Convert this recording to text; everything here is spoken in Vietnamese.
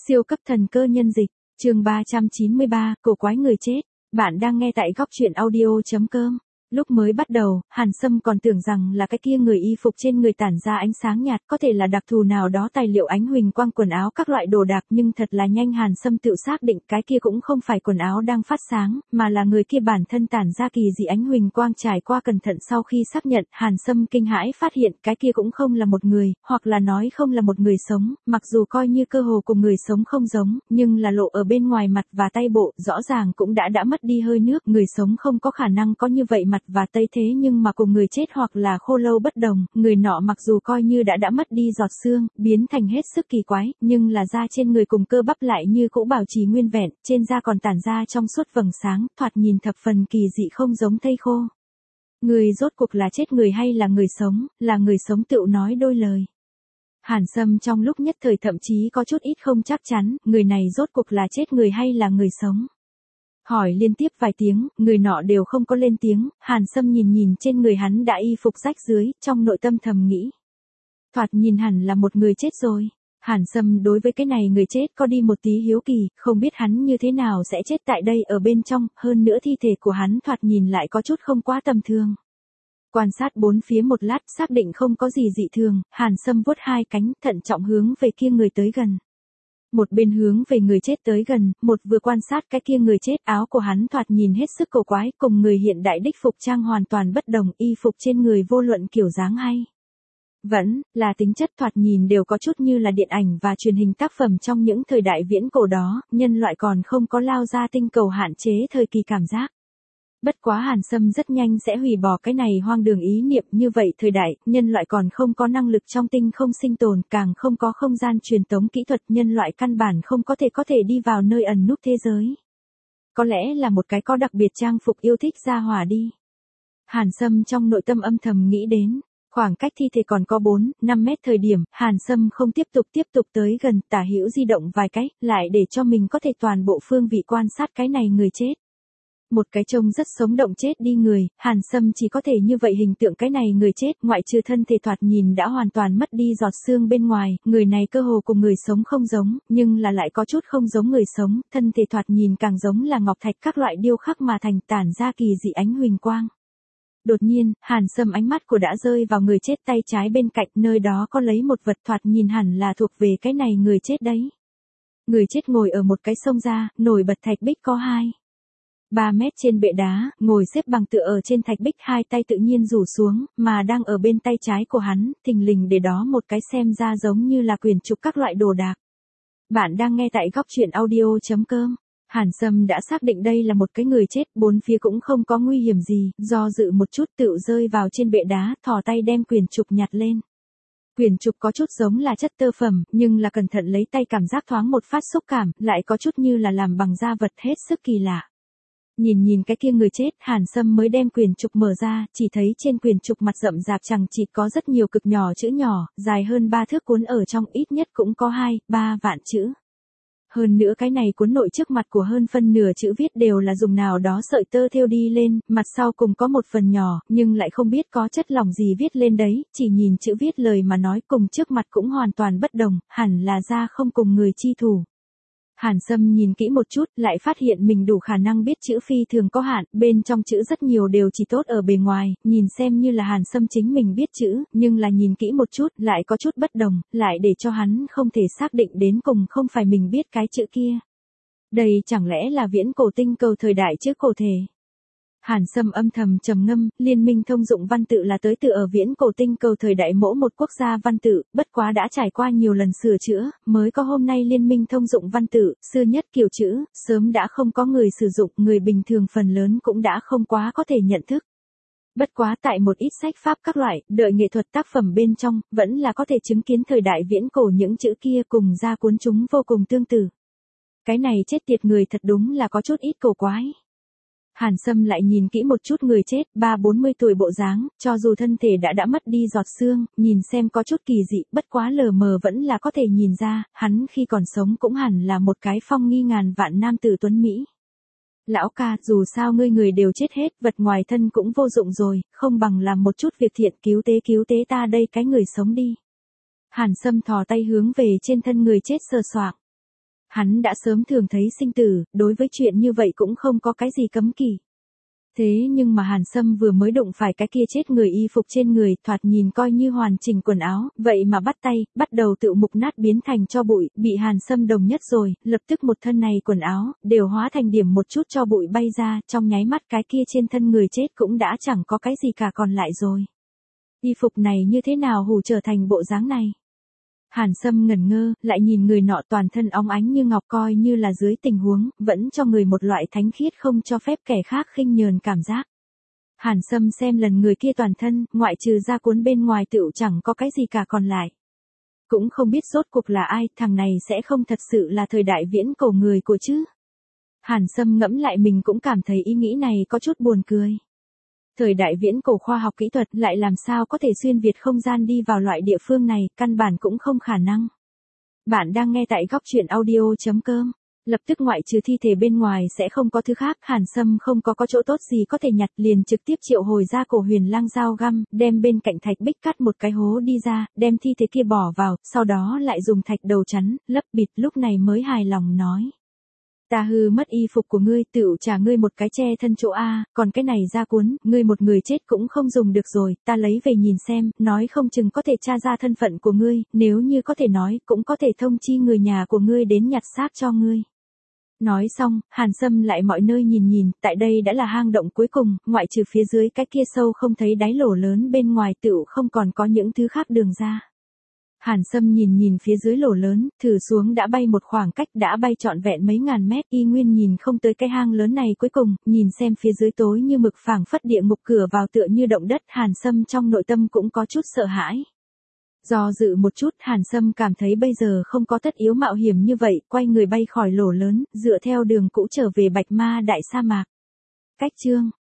Siêu cấp thần cơ nhân dịch, chương 393, cổ quái người chết. Bạn đang nghe tại góc truyện audio.com. Lúc mới bắt đầu, Hàn Sâm còn tưởng rằng là cái kia người y phục trên người tản ra ánh sáng nhạt, có thể là đặc thù nào đó tài liệu ánh huỳnh quang quần áo các loại đồ đạc, nhưng thật là nhanh Hàn Sâm tự xác định cái kia cũng không phải quần áo đang phát sáng, mà là người kia bản thân tản ra kỳ dị ánh huỳnh quang. Trải qua cẩn thận sau khi xác nhận, Hàn Sâm kinh hãi phát hiện cái kia cũng không là một người, hoặc là nói không là một người sống, mặc dù coi như cơ hồ cùng người sống không giống, nhưng là lộ ở bên ngoài mặt và tay bộ, rõ ràng cũng đã mất đi hơi nước, người sống không có khả năng có như vậy mặt và tay thế nhưng mà cùng người chết hoặc là khô lâu bất đồng, người nọ mặc dù coi như đã mất đi giọt xương, biến thành hết sức kỳ quái, nhưng là da trên người cùng cơ bắp lại như cũ bảo trì nguyên vẹn, trên da còn tản ra trong suốt vầng sáng, thoạt nhìn thập phần kỳ dị không giống thây khô. Người rốt cuộc là chết người hay là người sống tựu nói đôi lời. Hàn Sâm trong lúc nhất thời thậm chí có chút ít không chắc chắn, người này rốt cuộc là chết người hay là người sống. Hỏi liên tiếp vài tiếng, người nọ đều không có lên tiếng, Hàn Sâm nhìn trên người hắn đã y phục rách dưới, trong nội tâm thầm nghĩ. Thoạt nhìn hẳn là một người chết rồi. Hàn Sâm đối với cái này người chết có đi một tí hiếu kỳ, không biết hắn như thế nào sẽ chết tại đây ở bên trong, hơn nữa thi thể của hắn thoạt nhìn lại có chút không quá tầm thường. Quan sát bốn phía một lát, xác định không có gì dị thường, Hàn Sâm vuốt hai cánh, thận trọng hướng về kia người tới gần. Một bên hướng về người chết tới gần, một vừa quan sát cái kia người chết, áo của hắn thoạt nhìn hết sức cổ quái, cùng người hiện đại đích phục trang hoàn toàn bất đồng, y phục trên người vô luận kiểu dáng hay vẫn là tính chất thoạt nhìn đều có chút như là điện ảnh và truyền hình tác phẩm trong những thời đại viễn cổ đó, nhân loại còn không có lao ra tinh cầu hạn chế thời kỳ cảm giác. Bất quá Hàn Sâm rất nhanh sẽ hủy bỏ cái này hoang đường ý niệm, như vậy thời đại, nhân loại còn không có năng lực trong tinh không sinh tồn, càng không có không gian truyền tống kỹ thuật, nhân loại căn bản không có thể đi vào nơi ẩn núp thế giới. Có lẽ là một cái có đặc biệt trang phục yêu thích ra hỏa đi. Hàn Sâm trong nội tâm âm thầm nghĩ đến. Khoảng cách thi thể còn có 4-5 mét thời điểm, Hàn Sâm không tiếp tục tới gần, tả hữu di động vài cái, lại để cho mình có thể toàn bộ phương vị quan sát cái này người chết. Một cái trông rất sống động chết đi người, Hàn Sâm chỉ có thể như vậy hình tượng cái này người chết, ngoại trừ thân thể thoạt nhìn đã hoàn toàn mất đi giọt xương bên ngoài, người này cơ hồ cùng người sống không giống, nhưng là lại có chút không giống người sống, thân thể thoạt nhìn càng giống là ngọc thạch các loại điêu khắc mà thành, tản ra kỳ dị ánh huỳnh quang. Đột nhiên, Hàn Sâm ánh mắt của đã rơi vào người chết tay trái bên cạnh, nơi đó có lấy một vật thoạt nhìn hẳn là thuộc về cái này người chết đấy. Người chết ngồi ở một cái sông ra, nổi bật thạch bích có 2-3 mét trên bệ đá, ngồi xếp bằng tựa ở trên thạch bích, hai tay tự nhiên rủ xuống, mà đang ở bên tay trái của hắn, thình lình để đó một cái xem ra giống như là quyển trục các loại đồ đạc. Bạn đang nghe tại góc truyện audio.com. Hàn Sâm đã xác định đây là một cái người chết, bốn phía cũng không có nguy hiểm gì, do dự một chút tựu rơi vào trên bệ đá, thò tay đem quyển trục nhặt lên. Quyển trục có chút giống là chất tơ phẩm, nhưng là cẩn thận lấy tay cảm giác thoáng một phát xúc cảm, lại có chút như là làm bằng da vật, hết sức kỳ lạ. Nhìn cái kia người chết, Hàn Sâm mới đem quyển trục mở ra, chỉ thấy trên quyển trục mặt rậm rạp chằng chịt có rất nhiều cực nhỏ chữ nhỏ, dài hơn 3 thước, cuốn ở trong ít nhất cũng có 2-3 vạn chữ. Hơn nữa cái này cuốn nội trước mặt của hơn phân nửa chữ viết đều là dùng nào đó sợi tơ thêu đi lên, mặt sau cùng có một phần nhỏ, nhưng lại không biết có chất lỏng gì viết lên đấy, chỉ nhìn chữ viết lời mà nói cùng trước mặt cũng hoàn toàn bất đồng, hẳn là da không cùng người chi thủ. Hàn Sâm nhìn kỹ một chút, lại phát hiện mình đủ khả năng biết chữ phi thường có hạn, bên trong chữ rất nhiều đều chỉ tốt ở bề ngoài, nhìn xem như là Hàn Sâm chính mình biết chữ, nhưng là nhìn kỹ một chút, lại có chút bất đồng, lại để cho hắn không thể xác định đến cùng không phải mình biết cái chữ kia. Đây chẳng lẽ là viễn cổ tinh cầu thời đại trước cổ thể? Hàn Sâm âm thầm trầm ngâm, liên minh thông dụng văn tự là tới từ ở viễn cổ tinh cầu thời đại mỗi một quốc gia văn tự, bất quá đã trải qua nhiều lần sửa chữa, mới có hôm nay liên minh thông dụng văn tự, xưa nhất kiểu chữ, sớm đã không có người sử dụng, người bình thường phần lớn cũng đã không quá có thể nhận thức. Bất quá tại một ít sách pháp các loại, đợi nghệ thuật tác phẩm bên trong, vẫn là có thể chứng kiến thời đại viễn cổ những chữ kia cùng ra cuốn chúng vô cùng tương tự. Cái này chết tiệt người thật đúng là có chút ít cổ quái. Hàn Sâm lại nhìn kỹ một chút người chết, 30-40 tuổi bộ dáng, cho dù thân thể đã mất đi giọt xương, nhìn xem có chút kỳ dị, bất quá lờ mờ vẫn là có thể nhìn ra, hắn khi còn sống cũng hẳn là một cái phong nghi ngàn vạn nam tử tuấn Mỹ. Lão ca, dù sao ngươi người đều chết hết, vật ngoài thân cũng vô dụng rồi, không bằng làm một chút việc thiện cứu tế ta đây cái người sống đi. Hàn Sâm thò tay hướng về trên thân người chết sờ soạng. Hắn đã sớm thường thấy sinh tử, đối với chuyện như vậy cũng không có cái gì cấm kỵ. Thế nhưng mà Hàn Sâm vừa mới đụng phải cái kia chết người y phục trên người, thoạt nhìn coi như hoàn chỉnh quần áo, vậy mà bắt tay, bắt đầu tự mục nát biến thành tro bụi, bị Hàn Sâm đồng nhất rồi, lập tức một thân này quần áo, đều hóa thành điểm một chút tro bụi bay ra, trong nháy mắt cái kia trên thân người chết cũng đã chẳng có cái gì cả còn lại rồi. Y phục này như thế nào hù trở thành bộ dáng này? Hàn Sâm ngẩn ngơ, lại nhìn người nọ toàn thân óng ánh như ngọc, coi như là dưới tình huống, vẫn cho người một loại thánh khiết không cho phép kẻ khác khinh nhờn cảm giác. Hàn Sâm xem lần người kia toàn thân, ngoại trừ da cuốn bên ngoài tựu chẳng có cái gì cả còn lại. Cũng không biết rốt cuộc là ai, thằng này sẽ không thật sự là thời đại viễn cổ người của chứ. Hàn Sâm ngẫm lại mình cũng cảm thấy ý nghĩ này có chút buồn cười. Thời đại viễn cổ khoa học kỹ thuật lại làm sao có thể xuyên việt không gian đi vào loại địa phương này, căn bản cũng không khả năng. Bạn đang nghe tại góc truyện audio.com. Lập tức ngoại trừ thi thể bên ngoài sẽ không có thứ khác, Hàn Sâm không có chỗ tốt gì có thể nhặt, liền trực tiếp triệu hồi ra cổ huyền lang dao găm, đem bên cạnh thạch bích cắt một cái hố đi ra, đem thi thể kia bỏ vào, sau đó lại dùng thạch đầu chắn, lấp bịt, lúc này mới hài lòng nói. Ta hư mất y phục của ngươi, tựu trả ngươi một cái che thân chỗ A, còn cái này da cuốn, ngươi một người chết cũng không dùng được rồi, ta lấy về nhìn xem, nói không chừng có thể tra ra thân phận của ngươi, nếu như có thể nói, cũng có thể thông chi người nhà của ngươi đến nhặt xác cho ngươi. Nói xong, Hàn Sâm lại mọi nơi nhìn nhìn, tại đây đã là hang động cuối cùng, ngoại trừ phía dưới cái kia sâu không thấy đáy lỗ lớn bên ngoài tựu không còn có những thứ khác đường ra. Hàn Sâm nhìn nhìn phía dưới lỗ lớn, thử xuống đã bay một khoảng cách, đã bay trọn vẹn mấy ngàn mét, y nguyên nhìn không tới cái hang lớn này cuối cùng, nhìn xem phía dưới tối như mực phảng phất địa ngục, cửa vào tựa như động đất, Hàn Sâm trong nội tâm cũng có chút sợ hãi. Do dự một chút, Hàn Sâm cảm thấy bây giờ không có tất yếu mạo hiểm như vậy, quay người bay khỏi lỗ lớn, dựa theo đường cũ trở về Bạch Ma Đại Sa Mạc. Cách chương